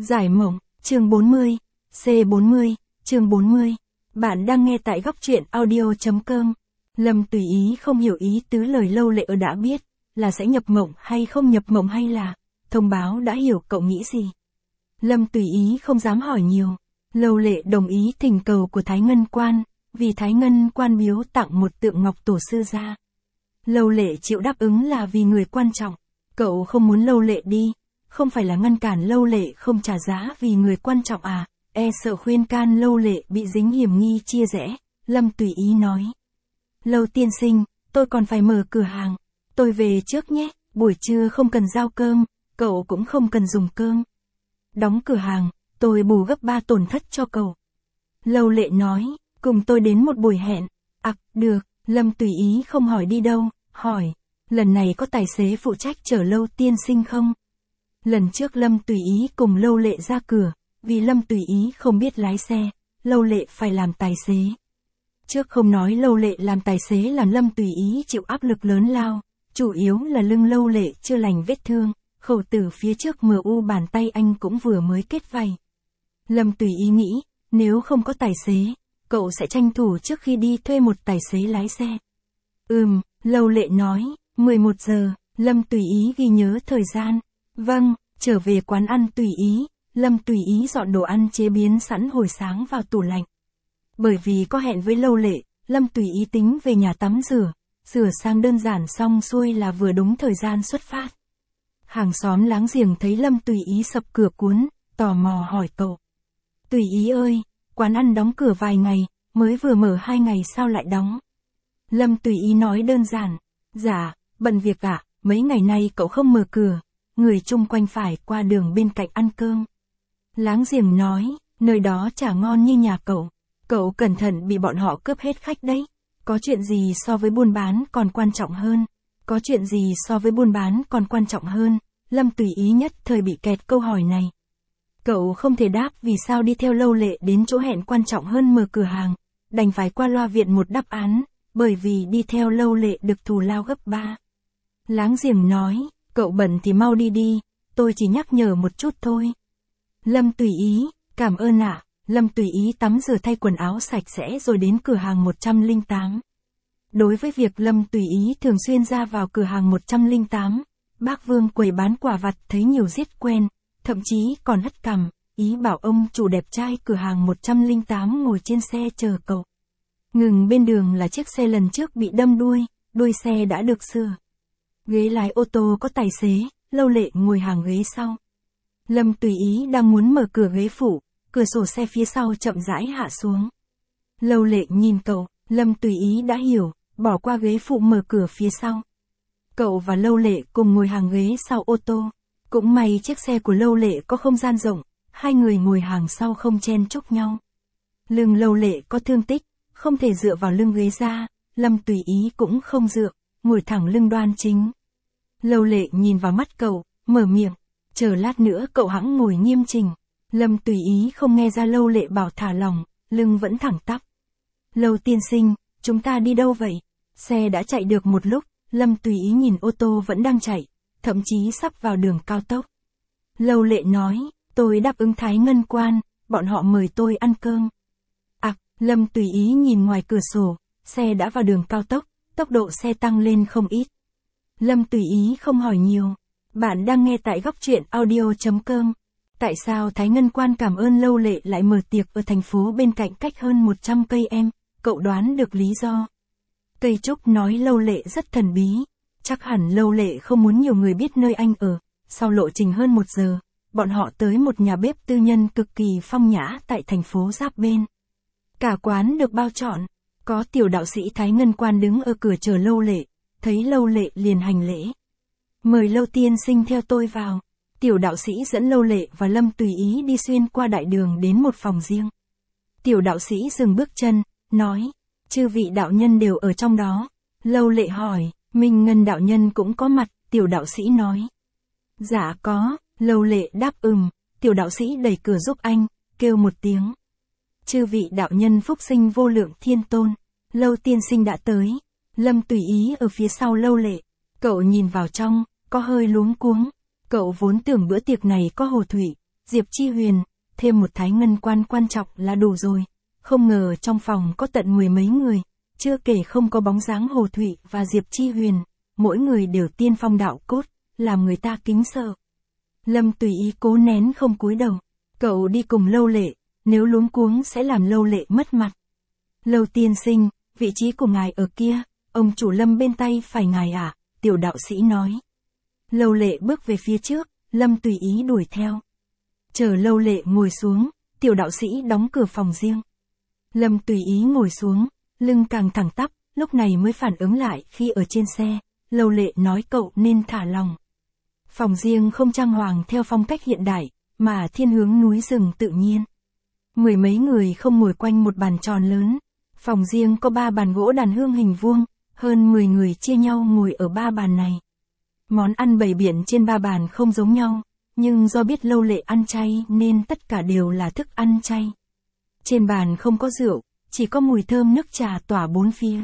Giải mộng, chương 40, C40, chương 40. Bạn đang nghe tại góc truyện audio.com. Lâm tùy ý không hiểu ý tứ lời Lâu Lệ đã biết, là sẽ nhập mộng hay không nhập mộng hay là, thông báo đã hiểu cậu nghĩ gì. Lâm tùy ý không dám hỏi nhiều. Lâu Lệ đồng ý thỉnh cầu của Thái Ngân Quan, vì Thái Ngân Quan biếu tặng một tượng ngọc tổ sư ra. Lâu Lệ chịu đáp ứng là vì người quan trọng. Cậu không muốn Lâu Lệ đi, không phải là ngăn cản Lâu Lệ không trả giá vì người quan trọng à, sợ khuyên can Lâu Lệ bị dính hiểm nghi chia rẽ. Lâm tùy ý nói. Lâu tiên sinh, tôi còn phải mở cửa hàng. Tôi về trước nhé, buổi trưa không cần giao cơm, cậu cũng không cần dùng cơm. Đóng cửa hàng, tôi bù gấp 3 tổn thất cho cậu. Lâu Lệ nói, cùng tôi đến một buổi hẹn. Được, Lâm tùy ý không hỏi đi đâu, hỏi, lần này có tài xế phụ trách chở Lâu tiên sinh không? Lần trước Lâm tùy ý cùng Lâu Lệ ra cửa, vì Lâm tùy ý không biết lái xe, Lâu Lệ phải làm tài xế. Trước không nói Lâu Lệ làm tài xế làm Lâm tùy ý chịu áp lực lớn lao, chủ yếu là lưng Lâu Lệ chưa lành vết thương, khẩu tử phía trước MU bàn tay anh cũng vừa mới kết vảy. Lâm tùy ý nghĩ, nếu không có tài xế, cậu sẽ tranh thủ trước khi đi thuê một tài xế lái xe. Lâu Lệ nói, 11 giờ, Lâm tùy ý ghi nhớ thời gian. Vâng, trở về quán ăn tùy ý, Lâm tùy ý dọn đồ ăn chế biến sẵn hồi sáng vào tủ lạnh. Bởi vì có hẹn với Lâu Lệ, Lâm tùy ý tính về nhà tắm rửa sang đơn giản xong xuôi là vừa đúng thời gian xuất phát. Hàng xóm láng giềng thấy Lâm tùy ý sập cửa cuốn, tò mò hỏi cậu. Tùy ý ơi, quán ăn đóng cửa vài ngày, mới vừa mở 2 ngày sao lại đóng? Lâm tùy ý nói đơn giản. Dạ, bận việc ạ, mấy ngày nay cậu không mở cửa. Người chung quanh phải qua đường bên cạnh ăn cơm. Láng giềng nói, nơi đó chả ngon như nhà cậu. Cậu cẩn thận bị bọn họ cướp hết khách đấy. Có chuyện gì so với buôn bán còn quan trọng hơn? Có chuyện gì so với buôn bán còn quan trọng hơn? Lâm tùy ý nhất thời bị kẹt câu hỏi này. Cậu không thể đáp vì sao đi theo Lâu Lệ đến chỗ hẹn quan trọng hơn mở cửa hàng. Đành phải qua loa viện một đáp án, bởi vì đi theo Lâu Lệ được thù lao gấp 3. Láng giềng nói, cậu bận thì mau đi đi, tôi chỉ nhắc nhở một chút thôi. Lâm tùy ý, cảm ơn ạ. Lâm tùy ý tắm rửa thay quần áo sạch sẽ rồi đến cửa hàng 108. Đối với việc Lâm tùy ý thường xuyên ra vào cửa hàng 108, bác Vương quầy bán quả vặt thấy nhiều giết quen, thậm chí còn hất cằm, ý bảo ông chủ đẹp trai cửa hàng 108 ngồi trên xe chờ cậu. Ngừng bên đường là chiếc xe lần trước bị đâm đuôi xe đã được sửa. Ghế lái ô tô có tài xế, Lâu Lệ ngồi hàng ghế sau. Lâm tùy ý đang muốn mở cửa ghế phụ, cửa sổ xe phía sau chậm rãi hạ xuống. Lâu Lệ nhìn cậu, Lâm tùy ý đã hiểu, bỏ qua ghế phụ mở cửa phía sau. Cậu và Lâu Lệ cùng ngồi hàng ghế sau ô tô. Cũng may chiếc xe của Lâu Lệ có không gian rộng, hai người ngồi hàng sau không chen chúc nhau. Lưng Lâu Lệ có thương tích, không thể dựa vào lưng ghế ra, Lâm tùy ý cũng không dựa, ngồi thẳng lưng đoan chính. Lâu Lệ nhìn vào mắt cậu, mở miệng, chờ lát nữa cậu hẵng ngồi nghiêm chỉnh. Lâm tùy ý không nghe ra Lâu Lệ bảo thả lỏng, lưng vẫn thẳng tắp. Lâu tiên sinh, chúng ta đi đâu vậy? Xe đã chạy được một lúc, Lâm tùy ý nhìn ô tô vẫn đang chạy, thậm chí sắp vào đường cao tốc. Lâu Lệ nói, tôi đáp ứng Thái Ngân Quan, bọn họ mời tôi ăn cơm. Lâm tùy ý nhìn ngoài cửa sổ, xe đã vào đường cao tốc, tốc độ xe tăng lên không ít. Lâm tùy ý không hỏi nhiều. Bạn đang nghe tại góc truyện audio.com. Tại sao Thái Ngân Quan cảm ơn Lâu Lệ lại mở tiệc ở thành phố bên cạnh cách hơn 100 cây em? Cậu đoán được lý do. Cây trúc nói Lâu Lệ rất thần bí. Chắc hẳn Lâu Lệ không muốn nhiều người biết nơi anh ở. Sau lộ trình hơn 1 giờ, bọn họ tới một nhà bếp tư nhân cực kỳ phong nhã tại thành phố giáp bên. Cả quán được bao trọn, có tiểu đạo sĩ Thái Ngân Quan đứng ở cửa chờ Lâu Lệ, thấy Lâu Lệ liền hành lễ. Mời Lâu tiên sinh theo tôi vào. Tiểu đạo sĩ dẫn Lâu Lệ và Lâm tùy ý đi xuyên qua đại đường đến một phòng riêng. Tiểu đạo sĩ dừng bước chân, nói, chư vị đạo nhân đều ở trong đó. Lâu Lệ hỏi, Minh Ngân đạo nhân cũng có mặt, tiểu đạo sĩ nói. Dạ có, Lâu Lệ đáp tiểu đạo sĩ đẩy cửa giúp anh, kêu một tiếng. Chư vị đạo nhân phúc sinh vô lượng thiên tôn, Lâu tiên sinh đã tới. Lâm tùy ý ở phía sau Lâu Lệ, cậu nhìn vào trong, có hơi luống cuống. Cậu vốn tưởng bữa tiệc này có hồ thủy, Diệp Chi Huyền, thêm một Thái Ngân Quan quan trọng là đủ rồi. Không ngờ trong phòng có tận 10 mấy người, chưa kể không có bóng dáng Hồ Thụy và Diệp Chi Huyền, mỗi người đều tiên phong đạo cốt, làm người ta kính sợ. Lâm Tùy Ý cố nén không cúi đầu, cậu đi cùng Lâu Lệ, nếu luống cuống sẽ làm Lâu Lệ mất mặt. Lâu tiên sinh, vị trí của ngài ở kia, ông chủ Lâm bên tay phải ngài à, tiểu đạo sĩ nói. Lâu Lệ bước về phía trước, Lâm Tùy Ý đuổi theo. Chờ Lâu Lệ ngồi xuống, tiểu đạo sĩ đóng cửa phòng riêng. Lâm Tùy Ý ngồi xuống, lưng càng thẳng tắp, lúc này mới phản ứng lại khi ở trên xe, Lâu Lệ nói cậu nên thả lòng. Phòng riêng không trang hoàng theo phong cách hiện đại, mà thiên hướng núi rừng tự nhiên. 10 mấy người không ngồi quanh một bàn tròn lớn. Phòng riêng có 3 bàn gỗ đàn hương hình vuông, hơn 10 người chia nhau ngồi ở 3 bàn này. Món ăn bày biện trên 3 bàn không giống nhau, nhưng do biết Lâu Lệ ăn chay nên tất cả đều là thức ăn chay. Trên bàn không có rượu, chỉ có mùi thơm nước trà tỏa bốn phía.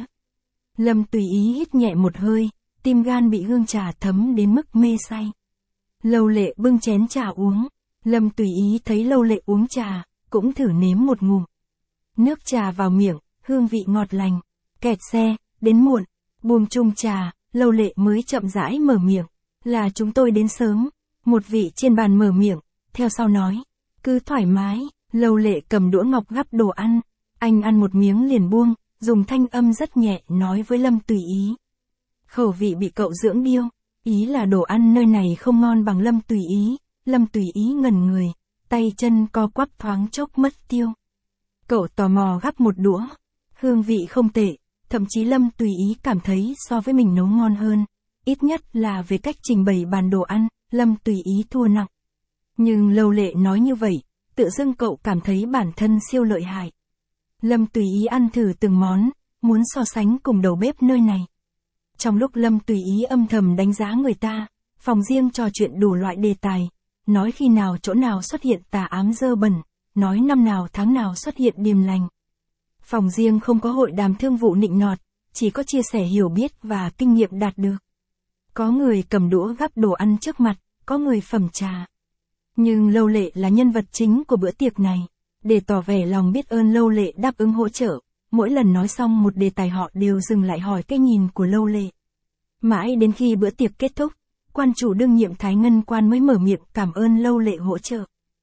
Lâm Tùy Ý hít nhẹ một hơi, tim gan bị hương trà thấm đến mức mê say. Lâu Lệ bưng chén trà uống, Lâm Tùy Ý thấy Lâu Lệ uống trà, cũng thử nếm một ngụm. Nước trà vào miệng, hương vị ngọt lành. Kẹt xe, đến muộn, buông chung trà, Lâu Lệ mới chậm rãi mở miệng. Là chúng tôi đến sớm. Một vị trên bàn mở miệng, theo sau nói. Cứ thoải mái, Lâu Lệ cầm đũa ngọc gắp đồ ăn. Anh ăn một miếng liền buông, dùng thanh âm rất nhẹ nói với Lâm Tùy Ý. Khẩu vị bị cậu dưỡng điêu, ý là đồ ăn nơi này không ngon bằng Lâm Tùy Ý. Lâm Tùy Ý ngẩn người, tay chân co quắp thoáng chốc mất tiêu. Cậu tò mò gắp một đũa, hương vị không tệ, thậm chí Lâm Tùy Ý cảm thấy so với mình nấu ngon hơn, ít nhất là về cách trình bày bàn đồ ăn, Lâm Tùy Ý thua nặng. Nhưng Lâu Lệ nói như vậy, tự dưng cậu cảm thấy bản thân siêu lợi hại. Lâm Tùy Ý ăn thử từng món, muốn so sánh cùng đầu bếp nơi này. Trong lúc Lâm Tùy Ý âm thầm đánh giá người ta, phòng riêng trò chuyện đủ loại đề tài, nói khi nào chỗ nào xuất hiện tà ám dơ bẩn, nói năm nào tháng nào xuất hiện điềm lành. Phòng riêng không có hội đàm thương vụ nịnh nọt, chỉ có chia sẻ hiểu biết và kinh nghiệm đạt được. Có người cầm đũa gắp đồ ăn trước mặt, có người phẩm trà. Nhưng Lâu Lệ là nhân vật chính của bữa tiệc này. Để tỏ vẻ lòng biết ơn Lâu Lệ đáp ứng hỗ trợ, mỗi lần nói xong một đề tài họ đều dừng lại hỏi cái nhìn của Lâu Lệ. Mãi đến khi bữa tiệc kết thúc, quan chủ đương nhiệm Thái Ngân Quan mới mở miệng cảm ơn Lâu Lệ hỗ trợ.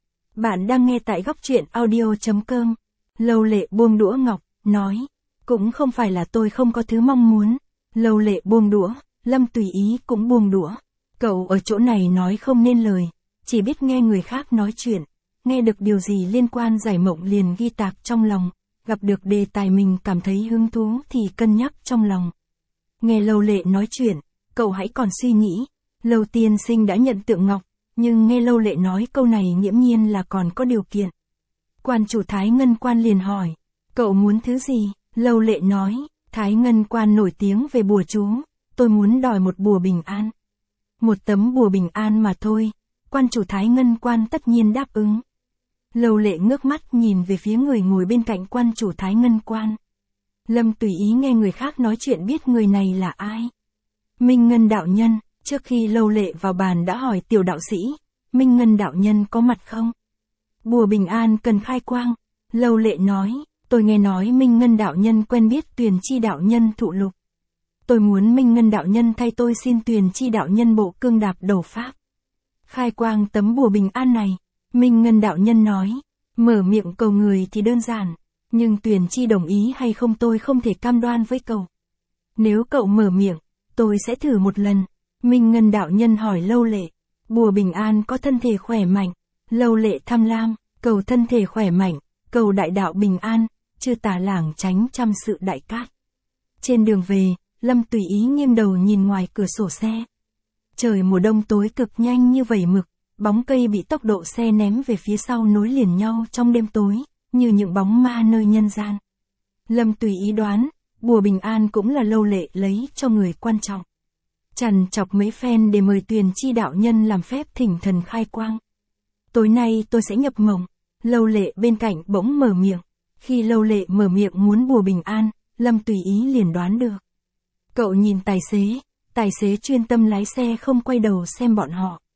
Bạn đang nghe tại góc truyện audio.com. Lâu Lệ buông đũa ngọc, nói, cũng không phải là tôi không có thứ mong muốn. Lâu Lệ buông đũa, Lâm Tùy Ý cũng buông đũa. Cậu ở chỗ này nói không nên lời, chỉ biết nghe người khác nói chuyện, nghe được điều gì liên quan giải mộng liền ghi tạc trong lòng, gặp được đề tài mình cảm thấy hứng thú thì cân nhắc trong lòng. Nghe Lâu Lệ nói chuyện, cậu hãy còn suy nghĩ, Lâu tiên sinh đã nhận tượng ngọc, nhưng nghe Lâu Lệ nói câu này nghiễm nhiên là còn có điều kiện. Quan chủ Thái Ngân Quan liền hỏi, cậu muốn thứ gì? Lâu Lệ nói, Thái Ngân Quan nổi tiếng về bùa chú, tôi muốn đòi một bùa bình an. Một tấm bùa bình an mà thôi, quan chủ Thái Ngân Quan tất nhiên đáp ứng. Lâu Lệ ngước mắt nhìn về phía người ngồi bên cạnh quan chủ Thái Ngân Quan. Lâm Tùy Ý nghe người khác nói chuyện biết người này là ai. Minh Ngân đạo nhân, trước khi Lâu Lệ vào bàn đã hỏi tiểu đạo sĩ, Minh Ngân đạo nhân có mặt không? Bùa bình an cần khai quang. Lâu Lệ nói, tôi nghe nói Minh Ngân đạo nhân quen biết Tuyền Chi đạo nhân thụ lục. Tôi muốn Minh Ngân đạo nhân thay tôi xin Tuyền Chi đạo nhân bộ cương đạp đầu pháp. Khai quang tấm bùa bình an này, Minh Ngân đạo nhân nói, mở miệng cầu người thì đơn giản, nhưng Tuyền Chi đồng ý hay không tôi không thể cam đoan với cậu. Nếu cậu mở miệng, tôi sẽ thử một lần. Minh Ngân đạo nhân hỏi Lâu Lệ, bùa bình an có thân thể khỏe mạnh. Lâu Lệ tham lam, cầu thân thể khỏe mạnh, cầu đại đạo bình an, chư tà lảng tránh trăm sự đại cát. Trên đường về, Lâm Tùy Ý nghiêng đầu nhìn ngoài cửa sổ xe. Trời mùa đông tối cực nhanh như vẩy mực, bóng cây bị tốc độ xe ném về phía sau nối liền nhau trong đêm tối, như những bóng ma nơi nhân gian. Lâm Tùy Ý đoán, bùa bình an cũng là Lâu Lệ lấy cho người quan trọng. Trằn chọc mấy phen để mời Tuyền Chi đạo nhân làm phép thỉnh thần khai quang. Tối nay tôi sẽ nhập mộng. Lâu Lệ bên cạnh bỗng mở miệng. Khi Lâu Lệ mở miệng muốn bùa bình an, Lâm Tùy Ý liền đoán được. Cậu nhìn tài xế chuyên tâm lái xe không quay đầu xem bọn họ.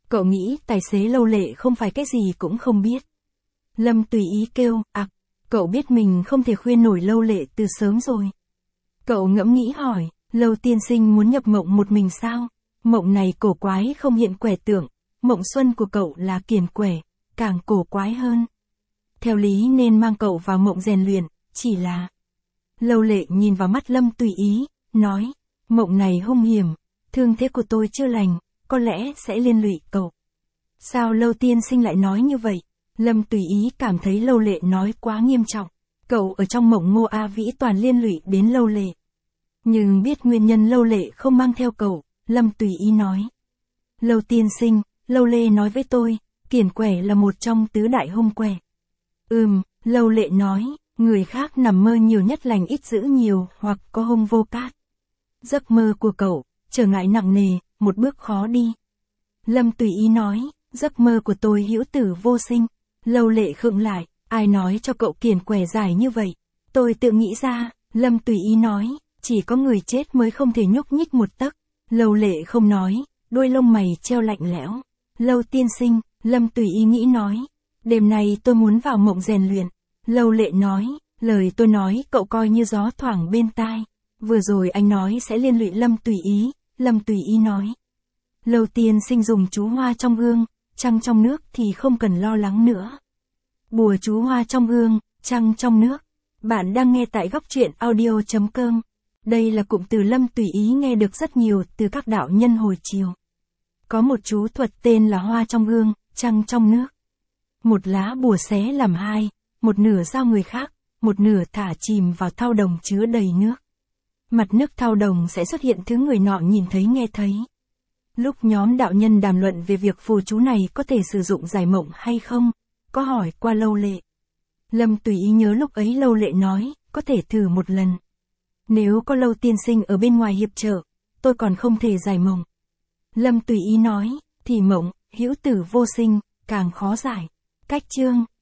Cậu nghĩ tài xế Lâu Lệ không phải cái gì cũng không biết. Lâm tùy ý kêu, cậu biết mình không thể khuyên nổi Lâu Lệ từ sớm rồi. Cậu ngẫm nghĩ hỏi, Lâu tiên sinh muốn nhập mộng một mình sao? Mộng này cổ quái không hiện quẻ tượng, mộng xuân của cậu là kiền quẻ, càng cổ quái hơn. Theo lý nên mang cậu vào mộng rèn luyện, chỉ là... Lâu Lệ nhìn vào mắt Lâm tùy ý, nói, mộng này hung hiểm, thương thế của tôi chưa lành, có lẽ sẽ liên lụy cậu. Sao Lâu tiên sinh lại nói như vậy? Lâm tùy ý cảm thấy Lâu Lệ nói quá nghiêm trọng. Cậu ở trong mộng Ngô A Vĩ toàn liên lụy đến Lâu Lệ. Nhưng biết nguyên nhân Lâu Lệ không mang theo cậu, Lâm tùy ý nói. Lâu tiên sinh, Lâu Lệ nói với tôi, kiền quẻ là một trong tứ đại hung quẻ. Lâu Lệ nói, người khác nằm mơ nhiều nhất lành ít dữ nhiều hoặc có hung vô cát. Giấc mơ của cậu, trở ngại nặng nề, một bước khó đi. Lâm tùy ý nói, giấc mơ của tôi hữu tử vô sinh. Lâu Lệ khựng lại, ai nói cho cậu kiền quẻ dài như vậy? Tôi tự nghĩ ra, Lâm tùy ý nói, chỉ có người chết mới không thể nhúc nhích một tấc. Lâu Lệ không nói, đôi lông mày treo lạnh lẽo. Lâu tiên sinh, Lâm tùy ý nghĩ nói, đêm nay tôi muốn vào mộng rèn luyện. Lâu Lệ nói, lời tôi nói cậu coi như gió thoảng bên tai. Vừa rồi anh nói sẽ liên lụy Lâm tùy ý, Lâm tùy ý nói. Lâu tiên sinh dùng chú hoa trong gương, trăng trong nước thì không cần lo lắng nữa. Bùa chú hoa trong gương, trăng trong nước. Bạn đang nghe tại góc truyện audio.com. Đây là cụm từ Lâm tùy ý nghe được rất nhiều từ các đạo nhân hồi chiều. Có một chú thuật tên là hoa trong gương, trăng trong nước. Một lá bùa xé làm hai, một nửa giao người khác, một nửa thả chìm vào thau đồng chứa đầy nước. Mặt nước thau đồng sẽ xuất hiện thứ người nọ nhìn thấy nghe thấy. Lúc nhóm đạo nhân đàm luận về việc phù chú này có thể sử dụng giải mộng hay không, có hỏi qua Lâu Lệ. Lâm tùy ý nhớ lúc ấy Lâu Lệ nói, có thể thử một lần. Nếu có Lâu tiên sinh ở bên ngoài hiệp trợ, tôi còn không thể giải mộng. Lâm tùy ý nói, thì mộng, hữu tử vô sinh, càng khó giải. Cách chương